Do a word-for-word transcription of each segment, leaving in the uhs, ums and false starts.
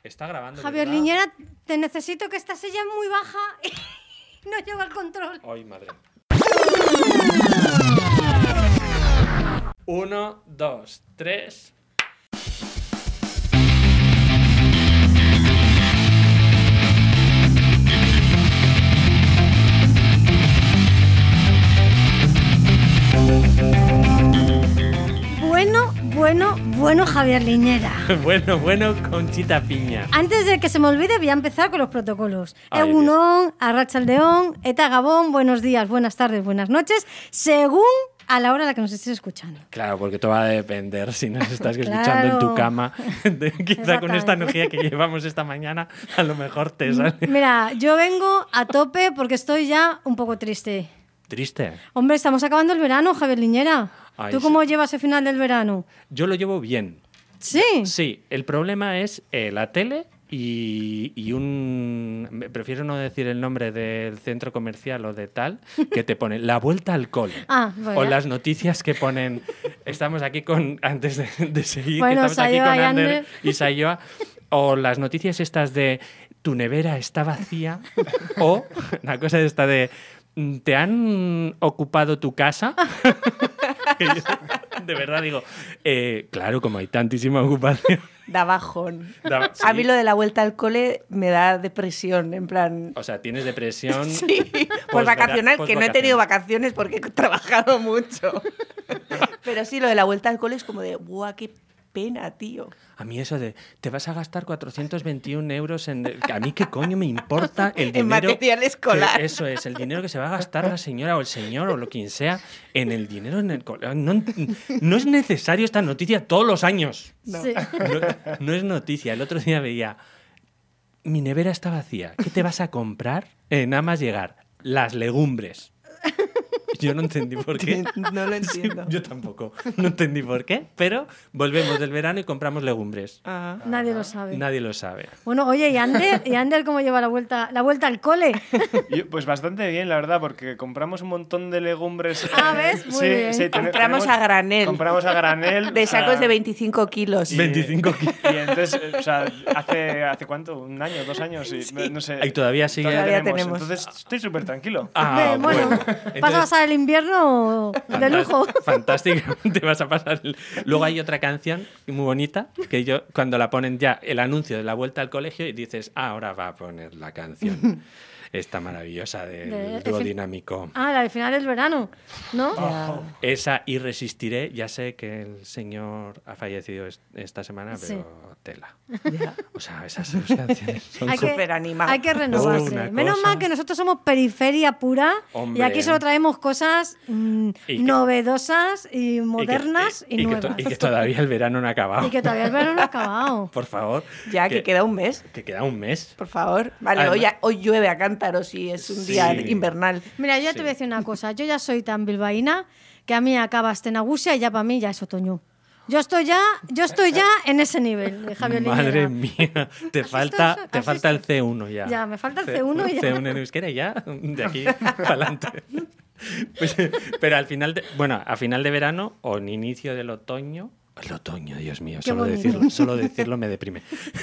Está grabando. Javier ¿verdad? Liñera, te necesito, que esta silla es muy baja y no lleva el control. Ay, madre. Uno, dos, tres. Bueno, bueno, bueno, Javier Liñera. Bueno, bueno, Conchita Piña. Antes de que se me olvide, voy a empezar con los protocolos. Ay, Egunon, Arratsaldeon, Eta Gabón, buenos días, buenas tardes, buenas noches, según a la hora a la que nos estés escuchando. Claro, porque todo va a depender si nos estás Claro. escuchando en tu cama. De- quizá con esta Exactamente. energía que llevamos esta mañana, a lo mejor te sale. Mira, yo vengo a tope porque estoy ya un poco triste. Triste. Hombre, estamos acabando el verano, Javier Liñera. Ay, ¿Tú sí. cómo llevas el final del verano? Yo lo llevo bien. Sí. Sí, el problema es eh, la tele y, y un... me- Prefiero no decir el nombre del centro comercial o de tal, que te pone la vuelta al cole. Ah, bueno. O las noticias que ponen... Estamos aquí con... Antes de, de seguir, Bueno, que estamos aquí Sayoa con y Ander Ander. y Sayoa. O las noticias estas de tu nevera está vacía. O la cosa esta de... ¿Te han ocupado tu casa? Que yo, de verdad digo, eh, claro, como hay tantísima ocupación. Da bajón. Da- A mí sí. lo de la vuelta al cole me da depresión, en plan... O sea, tienes depresión. Sí, pues Posvera- vacacional, que no he tenido posvacacional. vacaciones porque he trabajado mucho. Pero sí, lo de la vuelta al cole es como de, ¡buah, qué pena, tío! A mí eso de, te vas a gastar cuatrocientos veintiún euros en... A mí qué coño me importa el dinero... En material escolar. que- eso es, el dinero que se va a gastar la señora o el señor o lo quien sea en el dinero en el colegio. No, no es necesario esta noticia todos los años. No. Sí. No, no es noticia. El otro día veía, mi nevera está vacía. ¿Qué te vas a comprar? Eh, nada más llegar, las legumbres. Yo no entendí por qué. No lo entiendo. Yo tampoco. No entendí por qué, pero volvemos del verano y compramos legumbres. Ah. Nadie lo sabe. Nadie lo sabe. Bueno, oye, ¿y Ander? ¿Y Ander cómo lleva la vuelta, la vuelta al cole? Yo, pues bastante bien, la verdad, porque compramos un montón de legumbres. Ah, eh, ¿ves? Muy bien. ten- Compramos tenemos- a granel. Compramos a granel. De sacos ah, de veinticinco kilos. y- veinticinco kilos. Y entonces, eh, o sea, hace, ¿hace cuánto? ¿Un año? ¿Dos años? Y, no- No sé. Y todavía sigue... Todavía tenemos. Entonces, estoy súper tranquilo. Ah, Eh, bueno, bueno. ¿vas a Entonces, pasar el invierno de fantás- lujo? Fantástico, te vas a pasar. el- Luego hay otra canción muy bonita que yo, cuando la ponen ya el anuncio de la vuelta al colegio y dices, ah, ahora va a poner la canción esta maravillosa del De- dúo efe- dinámico. Ah, la del final del verano, ¿no? Ya. Esa y Resistiré, ya sé que el señor ha fallecido est- esta semana, Sí. pero tela. Ya. O sea, esas dos canciones son Hay que, súper animado. hay que renovarse. Una Menos cosa. mal que nosotros somos periferia pura Hombre. y aquí solo traemos cosas mm, Y que- novedosas y y que- modernas y, y que nuevas. to- y que todavía el verano no ha acabado. Y que todavía el verano no ha acabado. Por favor. Ya, que queda un mes, que queda un mes. por favor. Vale, Además- hoy, hoy llueve a cántaros y es un día Sí. invernal. Mira, yo ya te voy a decir una cosa. Yo ya soy tan bilbaína que a mí acaba Astenagusia y ya para mí ya es otoño. Yo estoy ya, yo estoy ya en ese nivel de Javier Madre Liñera. mía, te ¿Has falta, visto? te ¿Has falta el visto? C uno ya. Ya, me falta el C uno y ya. C uno en euskera y ya, de aquí para adelante. Pues, pero al final, de, bueno, a final de verano o en inicio del otoño, el otoño, Dios mío, Qué solo bonito. decirlo, solo decirlo me deprime.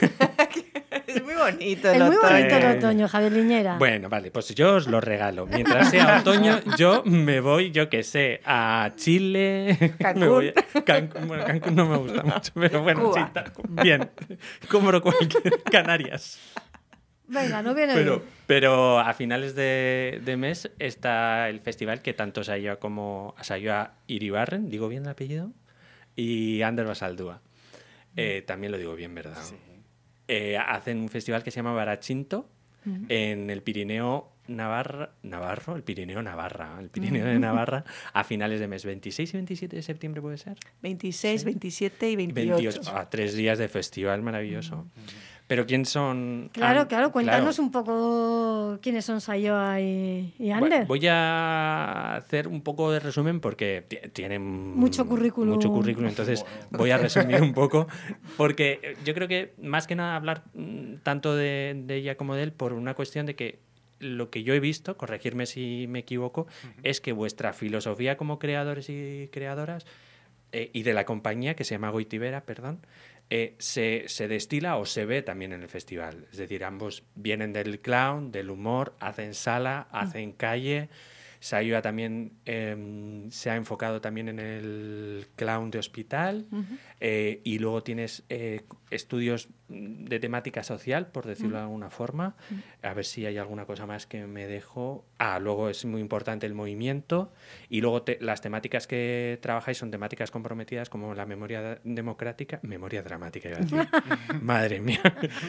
Es muy bonito Es el muy otoño. bonito el otoño, Javier Liñera. Bueno, vale, pues yo os lo regalo. Mientras sea otoño, yo me voy, yo que sé, a Chile. Cancún. Me voy a- Cancún, bueno, Cancún no me gusta mucho, pero bueno, Cuba. sí, ta- bien. Compro cualquier Canarias. Venga, no viene Pero, bien. pero a finales de, de mes está el festival que tanto Sayoa como Sayoa Iribarren, digo bien el apellido, y Ander Basaldúa. Eh, también lo digo bien, ¿verdad? Eh, hacen un festival que se llama Barachinto en el Pirineo Navarra, Navarro, el Pirineo Navarra, el Pirineo de Navarra, a finales de mes, veintiséis y veintisiete de septiembre puede ser. veintiséis, veintisiete y veintiocho. veintiocho, ah, tres días de festival maravilloso. Pero ¿quién son? Claro, An- claro, cuéntanos claro. un poco quiénes son Sayoa y, y Bu- Ander. Voy a hacer un poco de resumen porque ti- tienen Mucho currículum. Mucho currículum, entonces voy a resumir un poco porque yo creo que más que nada hablar mm, tanto de, de ella como de él por una cuestión de que lo que yo he visto, corregirme si me equivoco, es que vuestra filosofía como creadores y creadoras eh, y de la compañía que se llama Goitibera, perdón, eh, se, se destila o se ve también en el festival. Es decir, ambos vienen del clown, del humor, hacen sala, hacen calle. Sayua también eh, se ha enfocado también en el clown de hospital. Uh-huh. eh, y luego tienes eh, estudios de temática social, por decirlo uh-huh. de alguna forma. Uh-huh. A ver si hay alguna cosa más que me dejo. Ah, luego es muy importante el movimiento. Y luego te, las temáticas que trabajáis son temáticas comprometidas como la memoria democrática. Memoria dramática, iba a decir. Madre mía.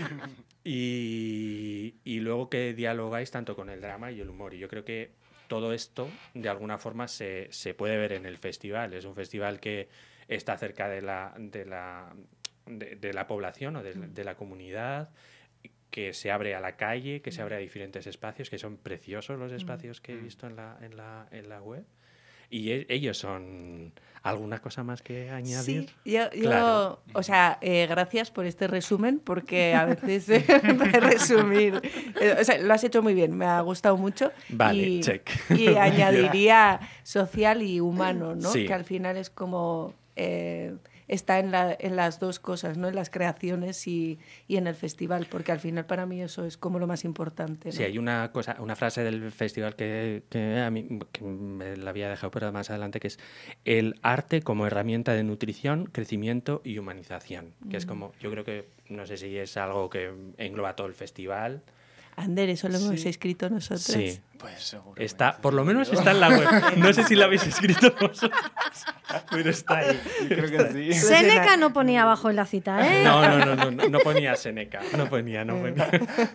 y, y luego que dialogáis tanto con el drama y el humor. Y yo creo que todo esto, de alguna forma, se, se puede ver en el festival. Es un festival que está cerca de la, de la, de, de la población o de, de la comunidad, que se abre a la calle, que se abre a diferentes espacios, que son preciosos los espacios que he visto en la, en la, en la web. Y e- ellos son... ¿Alguna cosa más que añadir? Sí, yo, yo claro. o sea, eh, gracias por este resumen, porque a veces eh, resumir... Eh, o sea, lo has hecho muy bien, me ha gustado mucho. Vale, y, check. Y añadiría social y humano, ¿no? Sí. Que al final es como... Eh, está en, la, en las dos cosas, ¿no? En las creaciones y, y en el festival, porque al final para mí eso es como lo más importante, ¿no? Sí, hay una cosa, una frase del festival que, que a mí que me la había dejado pero más adelante, que es el arte como herramienta de nutrición, crecimiento y humanización, que mm. es como, yo creo que, no sé si es algo que engloba todo el festival. Ander, eso lo hemos sí. escrito nosotros. Sí. Pues seguro. Está, por lo menos está en la web. No sé si la habéis escrito vosotros, pero está ahí. Yo creo que sí. Séneca no ponía abajo en la cita, ¿eh? No, no, no, no, no, no ponía Séneca. No ponía, no ponía.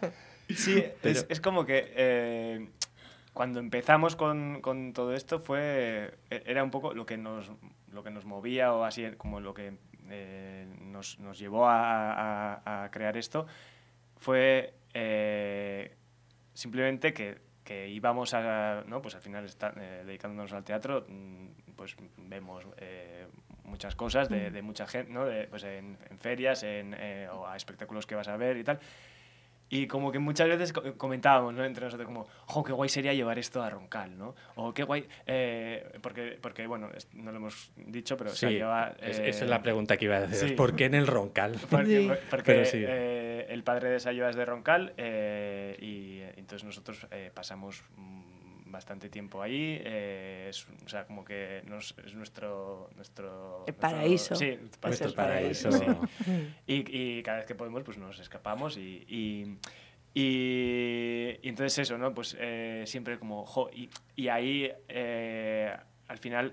Sí, Pero... es, es como que eh, cuando empezamos con, con todo esto fue era un poco lo que nos, lo que nos movía o así como lo que eh, nos, nos llevó a, a, a crear esto fue eh, simplemente que, que íbamos a, ¿no? Pues al final está, eh, dedicándonos al teatro, pues vemos eh, muchas cosas de, de mucha gente, ¿no? De, pues en, en ferias en, eh, o a espectáculos que vas a ver y tal. Y como que muchas veces comentábamos, ¿no? Entre nosotros como, ¡jo, qué guay sería llevar esto a Roncal!, ¿no? O qué guay... Eh, porque, porque, bueno, no lo hemos dicho, pero sí, se lleva... Eh, es, esa es la pregunta que iba a decir. Sí. ¿Por qué en el Roncal? Porque, sí. porque sí. eh, el padre de Sayua es de Roncal eh, y entonces nosotros eh, pasamos bastante tiempo ahí. Eh, es, o sea, como que nos, es nuestro... nuestro el paraíso. Nuestro, sí, nuestro paraíso. paraíso. Sí. Y, y cada vez que podemos pues nos escapamos y... y Y, y entonces eso, ¿no? Pues eh, siempre como... Jo, y, y ahí, eh, al final,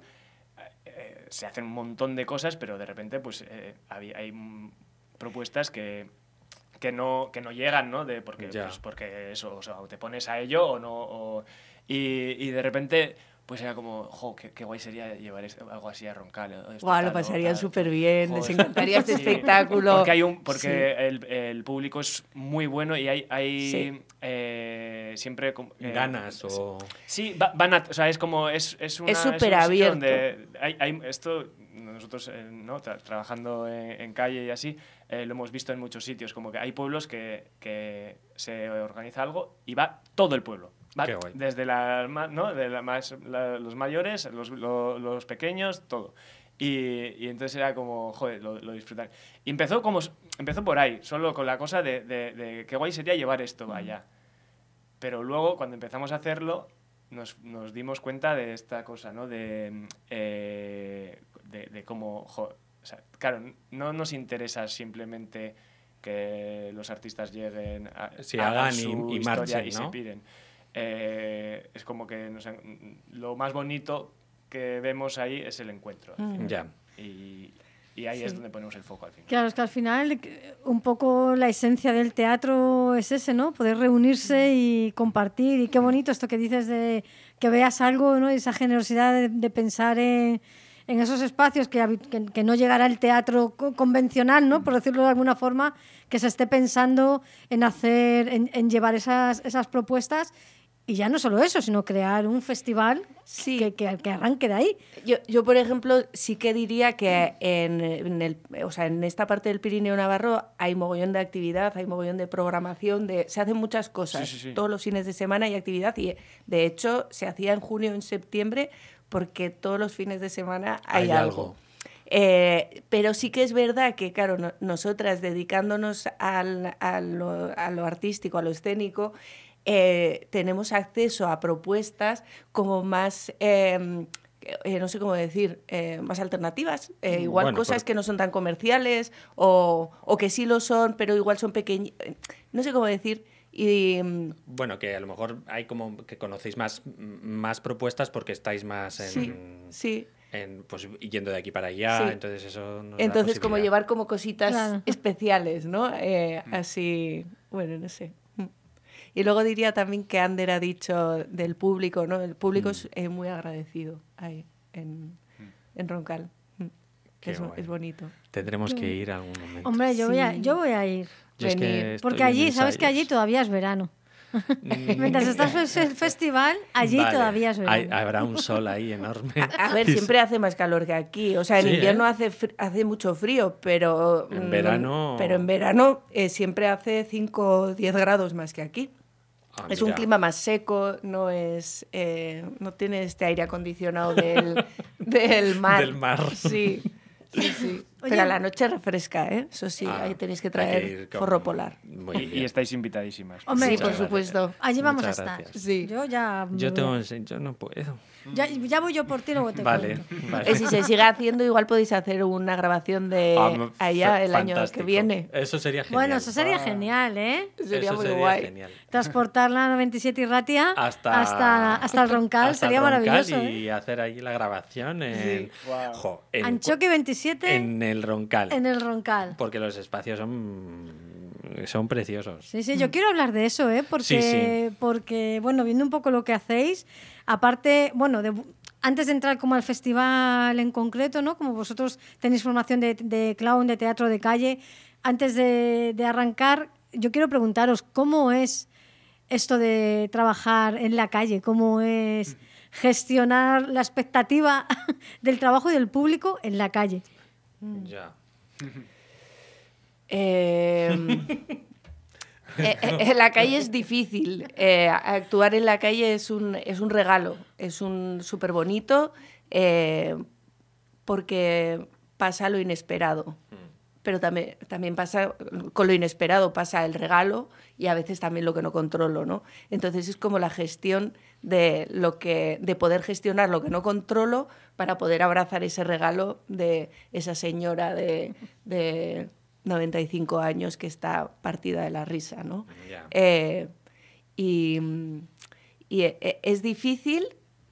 eh, se hacen un montón de cosas, pero de repente, pues, eh, hay, hay propuestas que, que, no, que no llegan, ¿no? De porque, pues, porque eso, o sea, o te pones a ello o no... O, y, y de repente... Pues era como, jo, qué, qué guay sería llevar esto, algo así a Roncal. Guau, lo pasarían súper bien, les encantaría este sí. espectáculo. Porque, hay un, porque sí. el, el público es muy bueno y hay, hay sí. eh, siempre... Eh, ganas o... Sí, va, van a... O sea, es como... Es, es, una, es súper abierto. Donde hay, hay esto, nosotros, eh, ¿no? Tra- trabajando en, en calle y así, eh, lo hemos visto en muchos sitios. Como que hay pueblos que, que se organiza algo y va todo el pueblo. Va, desde la, ¿no? de la más, la, los mayores, los, lo, los pequeños, todo. Y, y entonces era como, joder, lo, lo disfrutar. Y empezó, como, empezó por ahí, solo con la cosa de, de, de qué guay sería llevar esto allá. Pero luego, cuando empezamos a hacerlo, nos, nos dimos cuenta de esta cosa, ¿no? De, eh, de, de cómo, jo, o sea, claro, no nos interesa simplemente que los artistas lleguen a, sí, a, hagan a su y, y historia marchen, y ¿no? se piren. Eh, es como que no sé, lo más bonito que vemos ahí es el encuentro. Mm. Ya. Y, y ahí sí. es donde ponemos el foco al final. Claro, es que al final un poco la esencia del teatro es ese, ¿no? Poder reunirse y compartir. Y qué bonito esto que dices de que veas algo, ¿no? Y esa generosidad de, de pensar en, en esos espacios que, que, que no llegará el teatro convencional, ¿no? Por decirlo de alguna forma, que se esté pensando en hacer, en, en llevar esas, esas propuestas. Y ya no solo eso, sino crear un festival sí. que, que, que arranque de ahí. Yo, yo, por ejemplo, sí que diría que en, en, el, o sea, en esta parte del Pirineo Navarro hay mogollón de actividad, hay mogollón de programación, de, se hacen muchas cosas. Sí, sí, sí. Todos los fines de semana hay actividad y, de hecho, se hacía en junio o en septiembre porque todos los fines de semana hay, hay algo. algo. Eh, pero sí que es verdad que, claro, no, nosotras dedicándonos al, a, lo, a lo artístico, a lo escénico, eh, tenemos acceso a propuestas como más... Eh, Eh, no sé cómo decir, eh, más alternativas, eh, igual bueno, cosas por... que no son tan comerciales o, o que sí lo son, pero igual son pequeñas, no sé cómo decir. Y, bueno, que a lo mejor hay como que conocéis más, más propuestas porque estáis más en... Sí, sí. En, pues yendo de aquí para allá, sí. entonces eso nos Entonces da como llevar como cositas claro. especiales, ¿no? Eh, mm. Así, bueno, no sé. Y luego diría también que Ander ha dicho del público, ¿no? El público mm. es eh, muy agradecido ahí en, mm. en Roncal. Es, es bonito. Tendremos que ir a algún momento. Hombre, yo, sí. voy, a, yo voy a ir. Yo es que porque allí, sabes que allí todavía es verano. Mientras estás en el festival, allí vale. todavía es verano. Hay, habrá un sol ahí enorme. A, a ver, siempre hace más calor que aquí. O sea, en sí, invierno ¿eh? hace, hace mucho frío, pero en verano, pero en verano eh, siempre hace cinco o diez grados más que aquí. Ah, es mira. un clima más seco, no es eh, no tiene este aire acondicionado del, del mar. Del mar. Sí, sí, sí. Pero a la noche refresca, ¿eh? Eso sí, ah, ahí tenéis que traer que forro polar. Muy bien. Y estáis invitadísimas. Hombre, sí, por gracias. supuesto. Allí vamos Muchas a estar. Gracias. Sí. Yo ya... Yo, tengo, yo no puedo. Ya, ya voy yo por ti, luego te vale, cuento. Vale. Si se sigue haciendo, igual podéis hacer una grabación de ah, allá el fantástico. año que viene. Eso sería genial. Bueno, eso sería ah. genial, ¿eh? Sería eso muy sería guay. Genial. Transportar la noventa y siete y Ratia hasta, hasta, hasta el Roncal hasta sería el Roncal maravilloso. Y ¿eh? hacer ahí la grabación en, sí. wow. jo, en Anchoqui veintisiete. En el Roncal. En el Roncal. Porque los espacios son, son preciosos. Sí, sí, yo quiero hablar de eso, ¿eh? Porque, sí, sí. porque, bueno, viendo un poco lo que hacéis, aparte, bueno, de, antes de entrar como al festival en concreto, ¿no? Como vosotros tenéis formación de, de clown, de teatro de calle, antes de, de arrancar, yo quiero preguntaros, ¿cómo es esto de trabajar en la calle? ¿Cómo es gestionar la expectativa del trabajo y del público en la calle? Ya. Eh, eh, en la calle es difícil. Eh, actuar en la calle es un, es un regalo, es un súper bonito eh, porque pasa lo inesperado. Pero también, también pasa, con lo inesperado pasa el regalo y a veces también lo que no controlo, ¿no? Entonces es como la gestión de, lo que, de poder gestionar lo que no controlo para poder abrazar ese regalo de esa señora de... de noventa y cinco años que está partida de la risa, ¿no? Yeah. Eh, y, y es difícil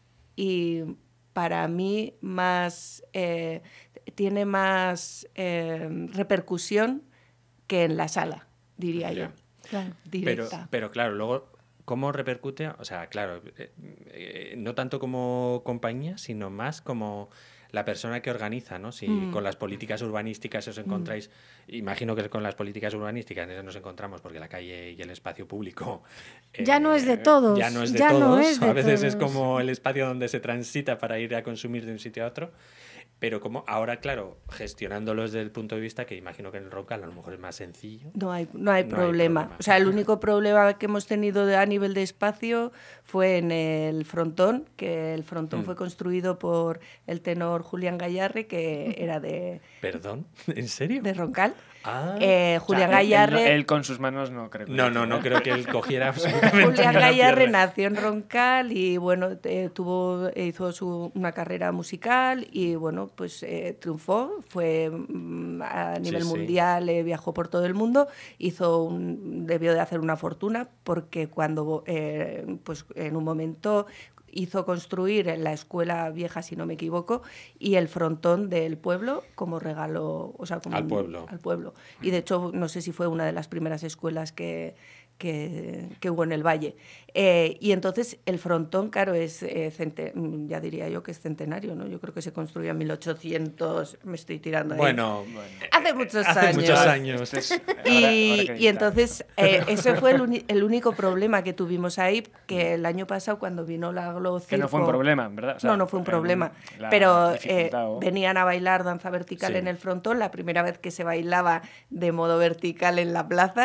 y para mí más eh, tiene más eh, repercusión que en la sala, diría yeah. yo. Claro. Pero, pero claro, luego, ¿cómo repercute? O sea, claro, eh, eh, no tanto como compañía, sino más como... la persona que organiza, ¿no? Si mm. con las políticas urbanísticas os encontráis, mm. imagino que con las políticas urbanísticas nos encontramos porque la calle y el espacio público eh, ya no es de todos, ya no es de ya todos, no es de a veces todos. Es como el espacio donde se transita para ir a consumir de un sitio a otro. Pero como ahora, claro, gestionándolos desde el punto de vista que imagino que en el Roncal a lo mejor es más sencillo. No hay, no hay, no problema. hay problema. O sea, el único problema que hemos tenido de, a nivel de espacio fue en el frontón, que el frontón mm. fue construido por el tenor Julián Gayarre, que era de... ¿Perdón? ¿En serio? De Roncal. Ah, eh, Julián o sea, Gayarre... Él, él con sus manos no creo que... No, no, no creo que él cogiera absolutamente Julián Gayarre nació en Roncal y, bueno, eh, tuvo, hizo su, una carrera musical y, bueno, pues eh, triunfó, fue mm, a nivel sí, mundial, sí. Eh, viajó por todo el mundo, hizo un, debió de hacer una fortuna porque cuando, eh, pues en un momento... hizo construir la escuela vieja, si no me equivoco, y el frontón del pueblo como regalo, o sea, como al un, pueblo. Al pueblo. Y de hecho, no sé si fue una de las primeras escuelas que, que, que hubo en el Valle. Eh, y entonces el frontón, claro, es eh, cente, ya diría yo que es centenario, ¿no? Yo creo que se construyó en mil ochocientos, me estoy tirando ahí. Bueno, hace muchos hace años. muchos años. Y, ahora, ahora y entonces eh, ese fue el, uni, el único problema que tuvimos ahí, que el año pasado cuando vino la Globo Circo... Que no fue un problema, ¿verdad? O sea, no, no fue un problema, pero eh, venían a bailar danza vertical sí. en el frontón, la primera vez que se bailaba de modo vertical en la plaza,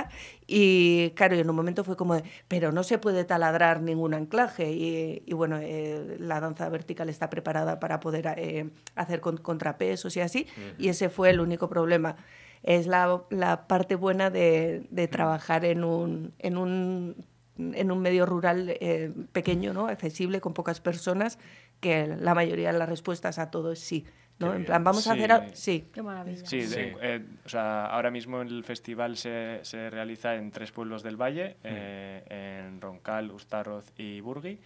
Y claro, y en un momento fue como de, pero no se puede taladrar ningún anclaje. Y, y bueno, eh, la danza vertical está preparada para poder eh, hacer con, contrapesos y así. Uh-huh. Y ese fue el único problema. Es la, la parte buena de, de trabajar en un, en un, en un medio rural eh, pequeño, ¿no? Accesible, con pocas personas, que la mayoría de las respuestas a todo es sí. ¿No? En plan, vamos sí. a hacer... A... Sí. Qué maravilla. Sí, sí. De, eh, o sea, ahora mismo el festival se, se realiza en tres pueblos del Valle, mm. eh, en Roncal, Ustarroz y Burgui,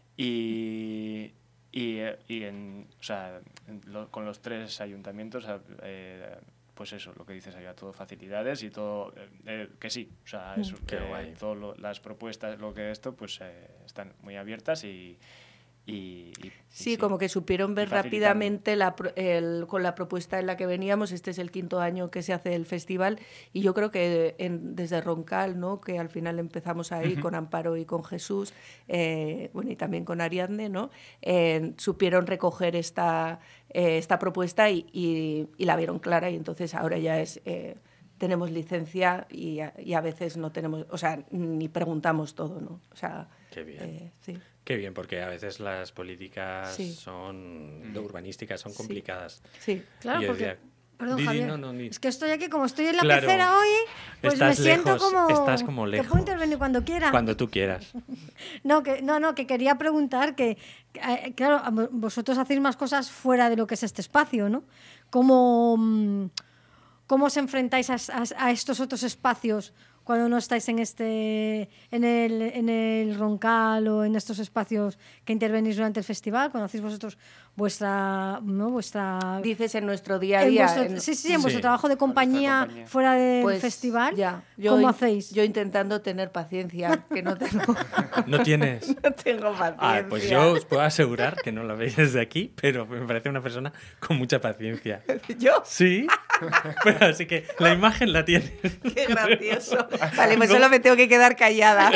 y, y, y en, o sea, en lo, con los tres ayuntamientos, eh, pues eso, lo que dices, había todo facilidades y todo, eh, que sí, o sea, eso, Qué eh, guay. todas las propuestas, lo que esto, pues eh, están muy abiertas y... Y, y, sí, y como sí. que supieron ver rápidamente la, el, con la propuesta en la que veníamos. Este es el quinto año que se hace el festival y yo creo que en, desde Roncal, ¿no? Que al final empezamos ahí uh-huh. con Amparo y con Jesús, eh, bueno, y también con Ariadne, ¿no? Eh, supieron recoger esta, eh, esta propuesta y, y, y la vieron clara, y entonces ahora ya es... Eh, tenemos licencia y a, y a veces no tenemos, o sea, ni preguntamos todo, ¿no? O sea, qué bien. Eh, sí. Qué bien, porque a veces las políticas sí. son de urbanísticas son complicadas. Sí, sí. Claro, porque... Decía, Perdón, Didi, Javier. No, no, ni... Es que estoy aquí, como estoy en la claro, pecera hoy, pues estás me siento lejos, como... Estás como lejos. Que puedo intervenir cuando quiera. Cuando tú quieras. no, que, no, no, que quería preguntar que, eh, claro, vosotros hacéis más cosas fuera de lo que es este espacio, ¿no? ¿Cómo, cómo os enfrentáis a, a, a estos otros espacios cuando no estáis en este en el, en el Roncal o en estos espacios que intervenís durante el festival? ¿Cuando hacéis vosotros vuestra, ¿no? vuestra... Dices en nuestro día a día. Vuestro, en... Sí, sí, en vuestro sí. trabajo de compañía, compañía. fuera del pues festival. Ya. Yo ¿Cómo in, hacéis? Yo intentando tener paciencia, que no tengo... ¿No tienes? No tengo paciencia. Ah, pues yo os puedo asegurar que no la veis desde aquí, pero me parece una persona con mucha paciencia. ¿Yo? Sí. Pero así que la imagen la tienes. Qué gracioso. Vale, pues solo me tengo que quedar callada.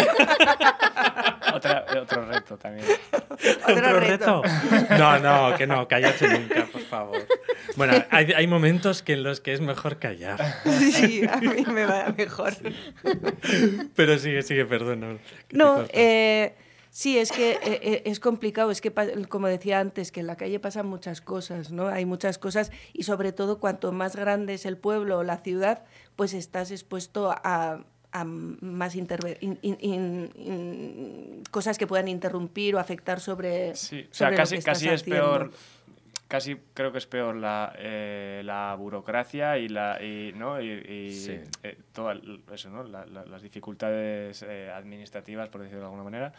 Otra, otro reto también. ¿Otro, ¿Otro reto? reto? No, no, que no, callarse nunca, por favor. Bueno, hay, hay momentos que en los que es mejor callar. Sí, a mí me va mejor. Sí. Pero sigue, sigue, perdón. No, eh, sí, es que eh, es complicado, es que, como decía antes, que en la calle pasan muchas cosas, ¿no? Hay muchas cosas y sobre todo cuanto más grande es el pueblo o la ciudad, pues estás expuesto a... a más interve- in, in, in, in, cosas que puedan interrumpir o afectar sobre, sí, o sea, sobre casi, lo que estás casi es haciendo. peor, casi creo que es peor la, eh, la burocracia y la y, ¿no? y, y sí. eh, toda eso, ¿no? la, la, las dificultades eh, administrativas, por decirlo de alguna manera,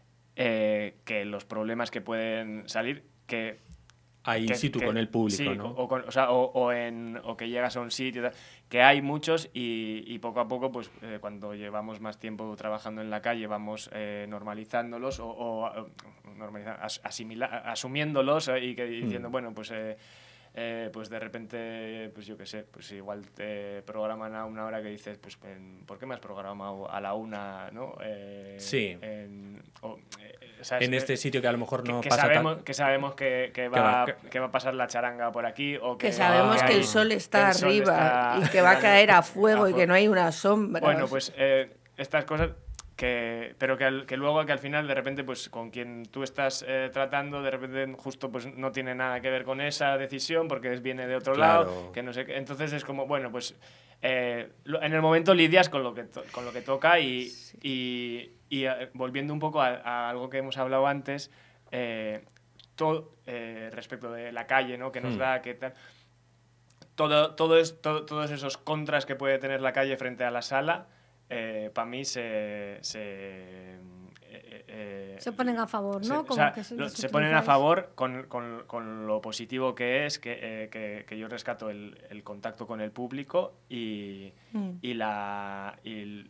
eh, que los problemas que pueden salir que ahí in situ que, con el público, sí, ¿no? O, con, o, sea, o, o, en, o que llegas a un sitio, que hay muchos y, y poco a poco, pues eh, cuando llevamos más tiempo trabajando en la calle, vamos eh, normalizándolos o, o normaliza, as, asimila, asumiéndolos eh, y que, diciendo, mm. bueno, pues... Eh, Eh, pues de repente, pues yo qué sé, pues igual te programan a una hora que dices, pues ¿por qué me has programado a la una, no? Eh, sí. En, o, eh, ¿sabes? En este sitio que a lo mejor no que, que pasa sabemos, tan... que sabemos que, que, va, que, va, que, que va a pasar la charanga por aquí o que, que sabemos que, que hay, el sol está el sol arriba está, y que va a caer a fuego, a fuego y que no hay una sombra. Bueno, pues eh, estas cosas... Que, pero que, al, que luego que al final de repente pues con quien tú estás eh, tratando de repente justo pues no tiene nada que ver con esa decisión porque viene de otro claro. lado, que no sé qué. Entonces es como bueno pues eh, en el momento lidias con lo que to, con lo que toca y, sí. y, y eh, volviendo un poco a, a algo que hemos hablado antes eh, todo eh, respecto de la calle, ¿no? Que nos hmm. da que tal todo todo es todo, todos esos contras que puede tener la calle frente a la sala. Eh, para mí se se, eh, eh, se ponen a favor, ¿no? Se, Como o sea, que se, lo, se ponen a favor con, con, con lo positivo que es, que, eh, que, que yo rescato el, el contacto con el público y, mm. y, la, y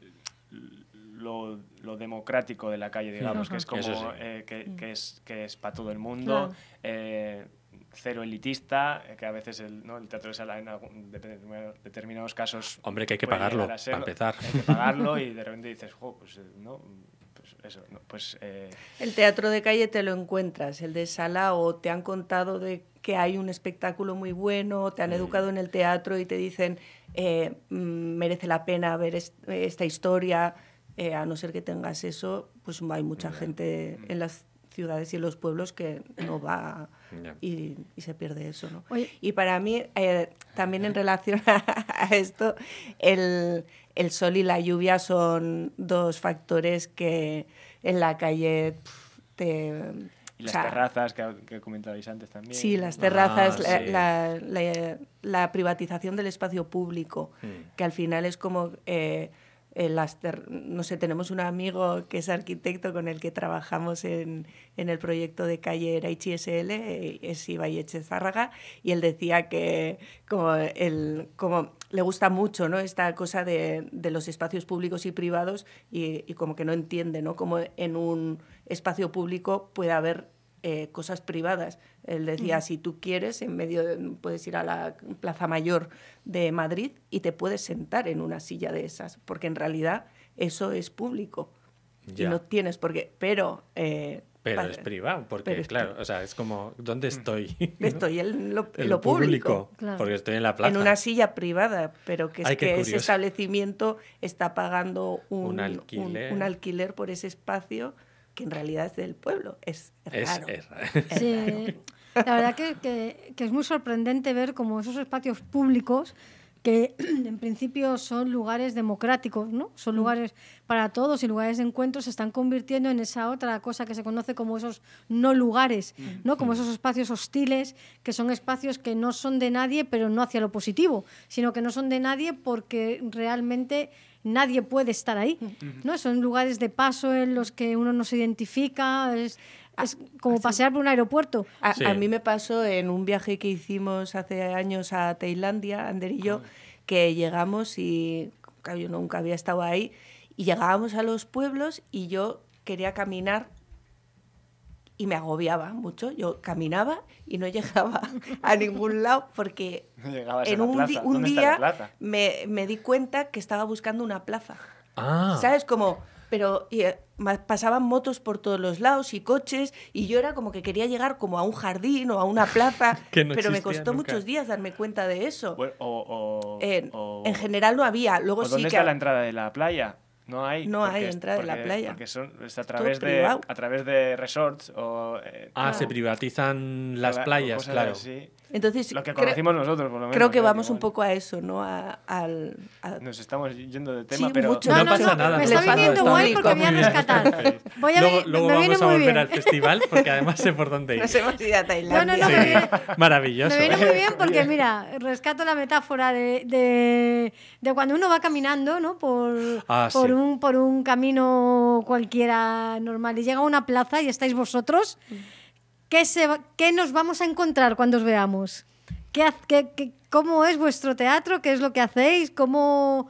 lo, lo democrático de la calle, digamos, uh-huh. que es como sí. eh, que, mm. que es que es para todo el mundo. Claro. Eh, cero elitista, que a veces el, ¿no? el teatro de sala en algún, de, de, de determinados casos... Hombre, que hay que pagarlo, para empezar. Hay que pagarlo y de repente dices, jo, pues no... Pues eso, no, pues... Eh... El teatro de calle te lo encuentras, el de sala o te han contado de que hay un espectáculo muy bueno, te han educado en el teatro y te dicen eh, merece la pena ver est esta historia, eh, a no ser que tengas eso, pues hay mucha yeah. gente en las ciudades y en los pueblos que no va yeah. y, y se pierde eso, ¿no? Oye. Y para mí, eh, también en relación a, a esto, el, el sol y la lluvia son dos factores que en la calle pff, te... Y las o sea, terrazas que, que comentabais antes también. Sí, las terrazas, ah, la, sí. La, la, la privatización del espacio público, mm. que al final es como... Eh, En las ter no sé, tenemos un amigo que es arquitecto con el que trabajamos en, en el proyecto de calle Eraichi S L, es Ibai Etxezárraga, y él decía que como, el, como le gusta mucho, ¿no?, esta cosa de, de los espacios públicos y privados y, y como que no entiende, ¿no?, cómo en un espacio público puede haber eh, cosas privadas. Él decía, mm. si tú quieres, en medio de, puedes ir a la Plaza Mayor de Madrid y te puedes sentar en una silla de esas, porque en realidad eso es público. Ya. Y no tienes por qué, pero... Eh, pero para, es privado, porque es claro, o sea, es como, ¿dónde estoy? Estoy en lo, en lo público. público claro. Porque estoy en la plaza. En una silla privada, pero que es Ay, que ese establecimiento está pagando un, un, alquiler. Un, un alquiler por ese espacio que en realidad es del pueblo. Es raro. Es, es raro. Es sí, raro. La verdad que, que, que es muy sorprendente ver cómo esos espacios públicos, que en principio son lugares democráticos, ¿no? Son lugares para todos y lugares de encuentro, se están convirtiendo en esa otra cosa que se conoce como esos no lugares, ¿no? Como esos espacios hostiles, que son espacios que no son de nadie, pero no hacia lo positivo, sino que no son de nadie porque realmente nadie puede estar ahí, ¿no? Son lugares de paso en los que uno no se identifica, es, es como pasear por un aeropuerto. A, sí. a mí me pasó en un viaje que hicimos hace años a Tailandia, Ander y yo, oh. que llegamos y yo nunca había estado ahí, y llegábamos a los pueblos y yo quería caminar y me agobiaba mucho. Yo caminaba y no llegaba a ningún lado porque no en un, di un día me, me di cuenta que estaba buscando una plaza. Ah. ¿Sabes? Como, pero y, pasaban motos por todos los lados y coches y yo era como que quería llegar como a un jardín o a una plaza, que no pero me costó nunca. muchos días darme cuenta de eso. Bueno, o, o, en, o, en general no había. Luego o sí ¿dónde que está la entrada de la playa? No hay. No hay es, entrada porque, de la playa. Porque son, es a través de a través de resorts o eh, ah, claro. se privatizan las playas, claro. Así. Entonces, lo que conocimos nosotros, por lo menos. Creo que ¿eh? vamos Igual. un poco a eso, ¿no? A, a, a... Nos estamos yendo de tema, sí, pero mucho. No, no, no pasa no, nada. Me No está viniendo guay porque voy a rescatar. Voy a luego venir, luego me vamos viene a muy volver bien. al festival porque además sé por dónde ir. Nos hemos ido a Tailandia. No, no, no, sí. me viene, Maravilloso. Me viene muy bien porque, mira, rescato la metáfora de, de, de cuando uno va caminando, ¿no? Por, ah, por, sí. un, por un camino cualquiera normal y llega a una plaza y estáis vosotros. ¿Qué, se, qué nos vamos a encontrar cuando os veamos? ¿Qué, qué, qué, ¿Cómo es vuestro teatro? ¿Qué es lo que hacéis? ¿Cómo...?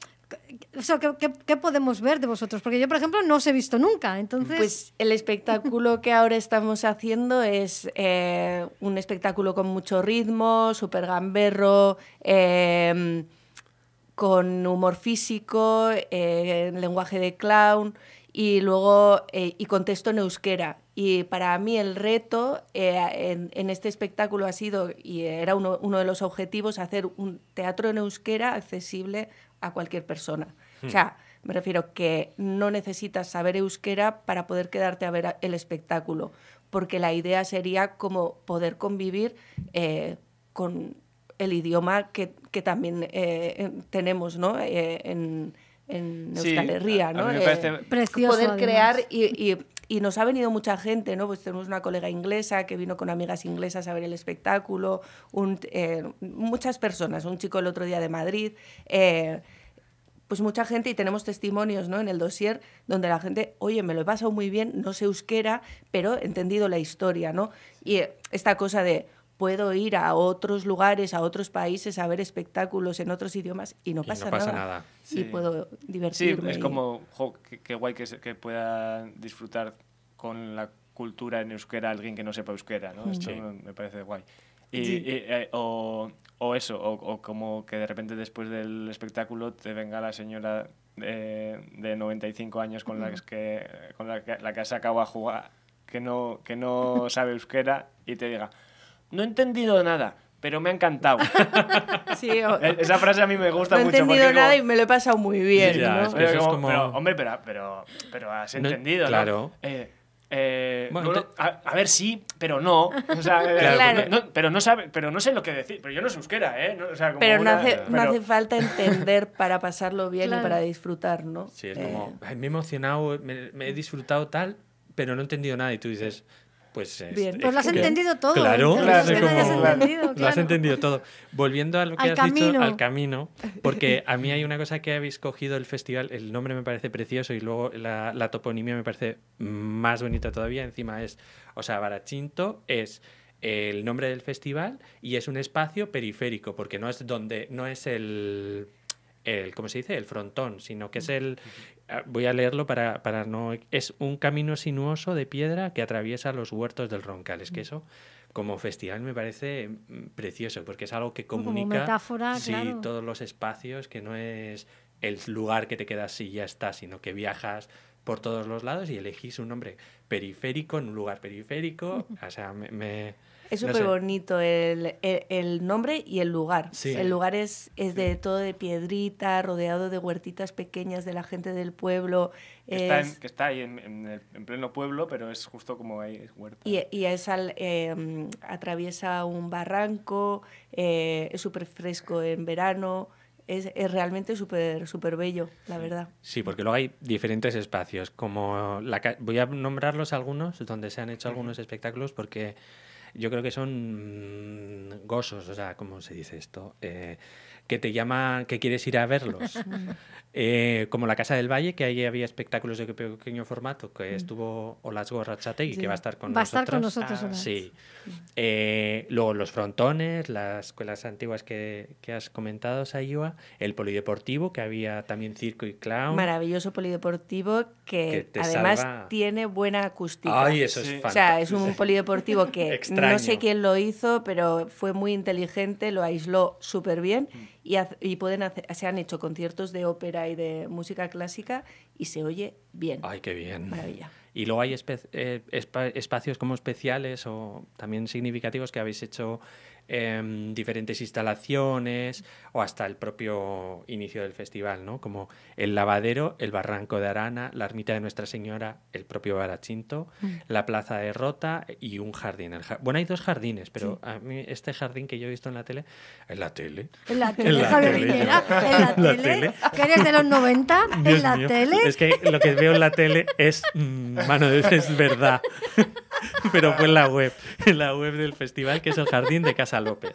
O sea, ¿qué, qué, ¿qué podemos ver de vosotros? Porque yo, por ejemplo, no os he visto nunca, entonces... Pues el espectáculo que ahora estamos haciendo es eh, un espectáculo con mucho ritmo, súper gamberro, eh, con humor físico, eh, lenguaje de clown y luego eh, y con texto en euskera. Y para mí el reto eh, en, en este espectáculo ha sido, y era uno, uno de los objetivos, hacer un teatro en euskera accesible a cualquier persona. Hmm. O sea, me refiero que no necesitas saber euskera para poder quedarte a ver el espectáculo, porque la idea sería como poder convivir eh, con el idioma que, que también eh, tenemos, ¿no? Eh, en, en Euskal Herria, ¿no? A mí me parece eh, precioso, poder además. crear y, y Y nos ha venido mucha gente, ¿no? Pues tenemos una colega inglesa que vino con amigas inglesas a ver el espectáculo, un, eh, muchas personas, un chico el otro día de Madrid, eh, pues mucha gente, y tenemos testimonios, ¿no? En el dossier donde la gente, oye, me lo he pasado muy bien, no sé euskera, pero he entendido la historia, ¿no? Y eh, esta cosa de puedo ir a otros lugares, a otros países a ver espectáculos en otros idiomas y no y pasa, no pasa nada. nada. Y sí. puedo divertirme. Sí, es y... como, jo, qué, qué guay que, se, que pueda disfrutar con la cultura en euskera alguien que no sepa euskera, ¿no? Esto sí. me, me parece guay. Y, Sí. y, eh, o, o eso, o, o como que de repente después del espectáculo te venga la señora de, de noventa y cinco años con la que, con la que, la que has sacado a jugar, que no, que no sabe euskera, y te diga, no he entendido nada, pero me ha encantado. Sí, o... Esa frase a mí me gusta no mucho. No he entendido nada como... y me lo he pasado muy bien. Sí, ya, ¿no? es que eso es como... pero, hombre, pero, pero, pero has no, entendido, claro. ¿no? Eh, Eh, bueno, no, te... a, a ver, sí, pero no. O sea, claro. no, no, pero, no sabe, pero no sé lo que decir. Pero yo no sé euskera, ¿eh? No, o sea, como pero no, una, hace, pero... no hace falta entender para pasarlo bien claro. y para disfrutar, ¿no? Sí, es eh... como, ay, me he emocionado, me, me he disfrutado tal, pero no he entendido nada. Y tú dices... Pues, Bien. pues lo has entendido todo. Claro, claro, claro, como, has entendido, claro. Lo has entendido todo. Volviendo a lo que al has camino. dicho, al camino, porque a mí hay una cosa que habéis cogido el festival, el nombre me parece precioso y luego la, la toponimia me parece más bonita todavía. Encima es, o sea, Barachinto es el nombre del festival y es un espacio periférico, porque no es donde, no es el... el ¿cómo se dice? El frontón, sino que es el... Voy a leerlo para, para no... Es un camino sinuoso de piedra que atraviesa los huertos del Roncal. Es que eso, como festival, me parece precioso, porque es algo que comunica... Como metáfora, sí, claro. todos los espacios, que no es el lugar que te quedas y ya está, sino que viajas por todos los lados y elegís un nombre periférico en un lugar periférico. O sea, me... me Es súper no bonito el, el, el nombre y el lugar. Sí. El lugar es, es de todo de piedrita, rodeado de huertitas pequeñas de la gente del pueblo. Está es... en, que está ahí en, en, el, en pleno pueblo, pero es justo como ahí, es huerta. Y, y es al, eh, atraviesa un barranco, eh, es súper fresco en verano. Es, es realmente súper súper bello, la verdad. Sí, porque luego hay diferentes espacios. Como la, voy a nombrarlos algunos, donde se han hecho algunos espectáculos, porque... Yo creo que son mmm, gozos, o sea, ¿cómo se dice esto? Eh, que te llaman, que quieres ir a verlos. eh, como la Casa del Valle, que ahí había espectáculos de pequeño formato, que estuvo Olasgo Ratchategui, sí. que va a estar con va nosotros. Va a estar con nosotros. Ah, sí. Eh, luego los frontones, las escuelas antiguas que, que has comentado, Sayua, el polideportivo, que había también circo y clown. Maravilloso polideportivo que, que además salva... tiene buena acústica. Ay, eso sí. es fantástico. O sea, es un polideportivo que no sé quién lo hizo, pero fue muy inteligente, lo aisló súper bien mm. y, y pueden hacer, se han hecho conciertos de ópera y de música clásica y se oye bien. Ay, qué bien. Maravilla. Y luego hay espe eh, espa espacios como especiales o también significativos que habéis hecho eh, diferentes instalaciones o hasta el propio inicio del festival, ¿no? Como el lavadero, el barranco de Arana, la ermita de Nuestra Señora, el propio Barachinto, mm. la plaza de Rota y un jardín. El ja bueno, hay dos jardines, pero sí. a mí este jardín que yo he visto en la tele... ¿En la tele? ¿En la tele, Javier Riñera? ¿En la tele? tele? ¿Que eres de los noventa? Dios ¿En la mío. tele? Es que lo que veo en la tele es... Mmm, mano, es verdad. Pero fue en la web, en la web del festival, que es el Jardín de Casa López.